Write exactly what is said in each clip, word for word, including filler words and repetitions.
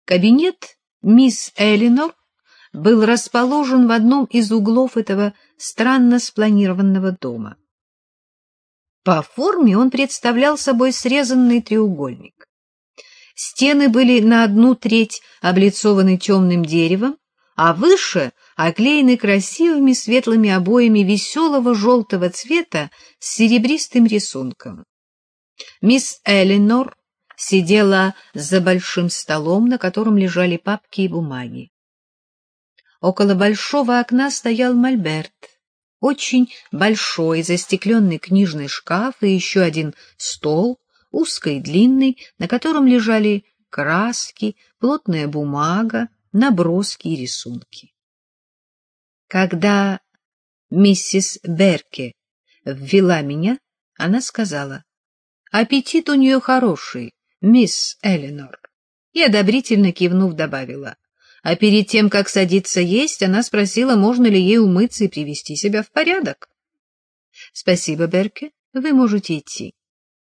Кабинет мисс Элинор был расположен в одном из углов этого странно спланированного дома. По форме он представлял собой срезанный треугольник. Стены были на одну треть облицованы темным деревом, а выше оклеены красивыми светлыми обоями веселого желтого цвета с серебристым рисунком. Мисс Элинор сидела за большим столом, на котором лежали папки и бумаги. Около большого окна стоял мольберт, очень большой застекленный книжный шкаф и еще один стол, узкий и длинный, на котором лежали краски, плотная бумага, наброски и рисунки. Когда миссис Берке ввела меня, она сказала: «Аппетит у нее хороший, мисс Элинор», и, одобрительно кивнув, добавила: а перед тем, как садиться есть, она спросила, можно ли ей умыться и привести себя в порядок. — Спасибо, Берке, вы можете идти.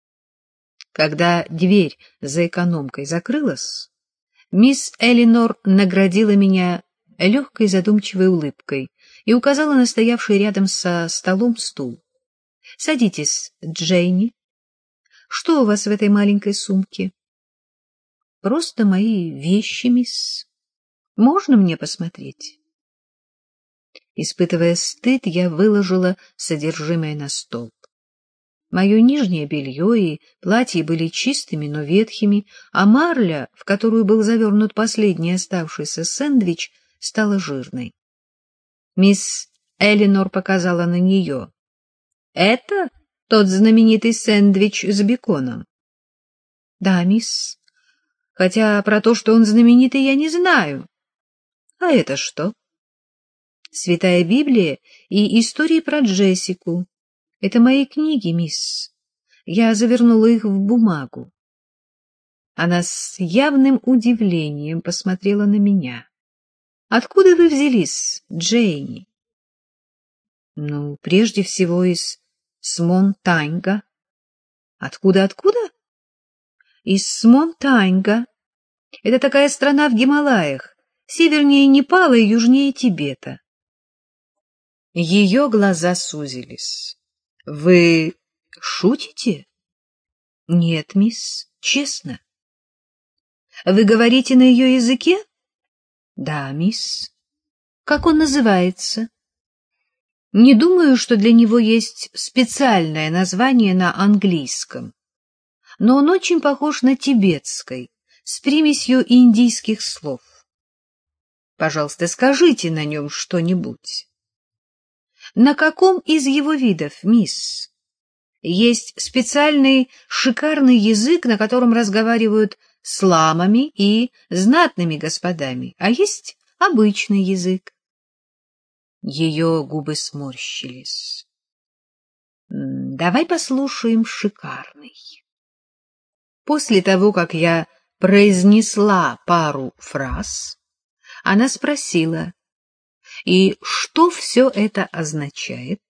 Когда дверь за экономкой закрылась, мисс Элинор наградила меня легкой задумчивой улыбкой и указала на стоявший рядом со столом стул. — Садитесь, Джейни. Что у вас в этой маленькой сумке? — Просто мои вещи, мисс. Можно мне посмотреть? Испытывая стыд, я выложила содержимое на стол. Мое нижнее белье и платье были чистыми, но ветхими, а марля, в которую был завернут последний оставшийся сэндвич, стала жирной. Мисс Элинор показала на нее. — Это тот знаменитый сэндвич с беконом? — Да, мисс. Хотя про то, что он знаменитый, я не знаю. — А это что? — Святая Библия и истории про Джессику. Это мои книги, мисс. Я завернула их в бумагу. Она с явным удивлением посмотрела на меня. — Откуда вы взялись, Джейни? — Ну, прежде всего из Смонтайнга. — Откуда, откуда? — Из Смонтайнга. Это такая страна в Гималаях, севернее Непала и южнее Тибета. Ее глаза сузились. — Вы шутите? — Нет, мисс, честно. — Вы говорите на ее языке? — Да, мисс. — Как он называется? — Не думаю, что для него есть специальное название на английском, но он очень похож на тибетский, с примесью индийских слов. Пожалуйста, скажите на нем что-нибудь. На каком из его видов, мисс? Есть специальный шикарный язык, на котором разговаривают с ламами и знатными господами, а есть обычный язык. Ее губы сморщились. Давай послушаем шикарный. После того, как я произнесла пару фраз, она спросила: и что все это означает?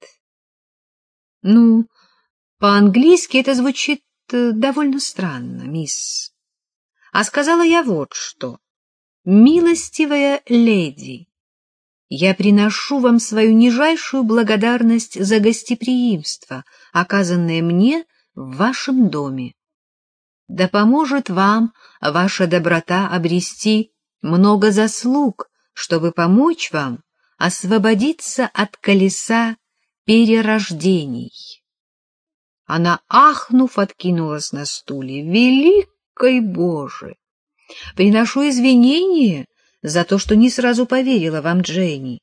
Ну, по-английски это звучит довольно странно, мисс. А сказала я вот что. Милостивая леди, я приношу вам свою нижайшую благодарность за гостеприимство, оказанное мне в вашем доме. Да поможет вам ваша доброта обрести много заслуг, чтобы помочь вам освободиться от колеса перерождений. Она, ахнув, откинулась на стуле. Великий Боже! Приношу извинения за то, что не сразу поверила вам, Дженни.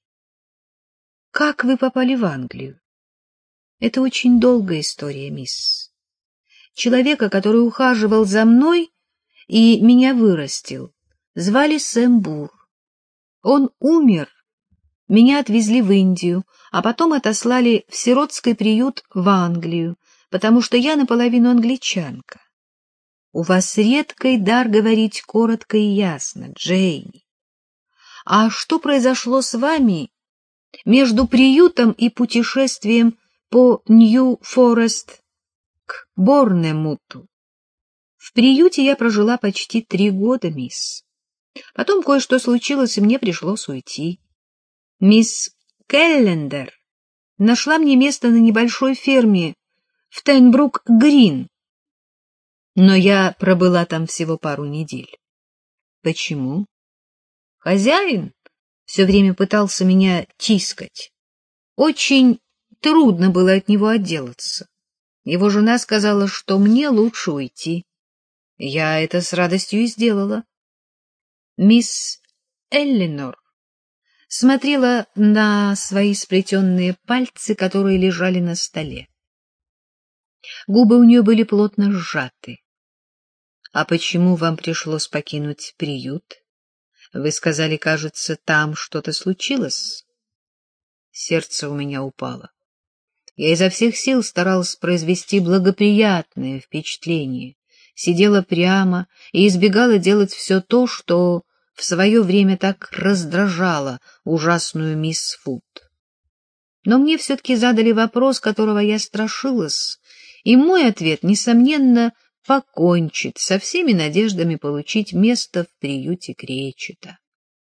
Как вы попали в Англию? Это очень долгая история, мисс. Человека, который ухаживал за мной и меня вырастил, звали Сэм Бур. Он умер. Меня отвезли в Индию, а потом отослали в сиротский приют в Англию, потому что я наполовину англичанка. У вас редкий дар говорить коротко и ясно, Джейни. А что произошло с вами между приютом и путешествием по Нью-Форест к Борнемуту? В приюте я прожила почти три года, мисс. Потом кое-что случилось, и мне пришлось уйти. Мисс Келлендер нашла мне место на небольшой ферме в Тенбрук-Грин, но я пробыла там всего пару недель. Почему? Хозяин все время пытался меня тискать. Очень трудно было от него отделаться. Его жена сказала, что мне лучше уйти. Я это с радостью и сделала. Мисс Эллинор смотрела на свои сплетенные пальцы, которые лежали на столе. Губы у нее были плотно сжаты. — А почему вам пришлось покинуть приют? Вы сказали, кажется, там что-то случилось. Сердце у меня упало. Я изо всех сил старалась произвести благоприятное впечатление, сидела прямо и избегала делать все то, что в свое время так раздражало ужасную мисс Фуд. Но мне все-таки задали вопрос, которого я страшилась, и мой ответ, несомненно, покончит со всеми надеждами получить место в приюте Кречета.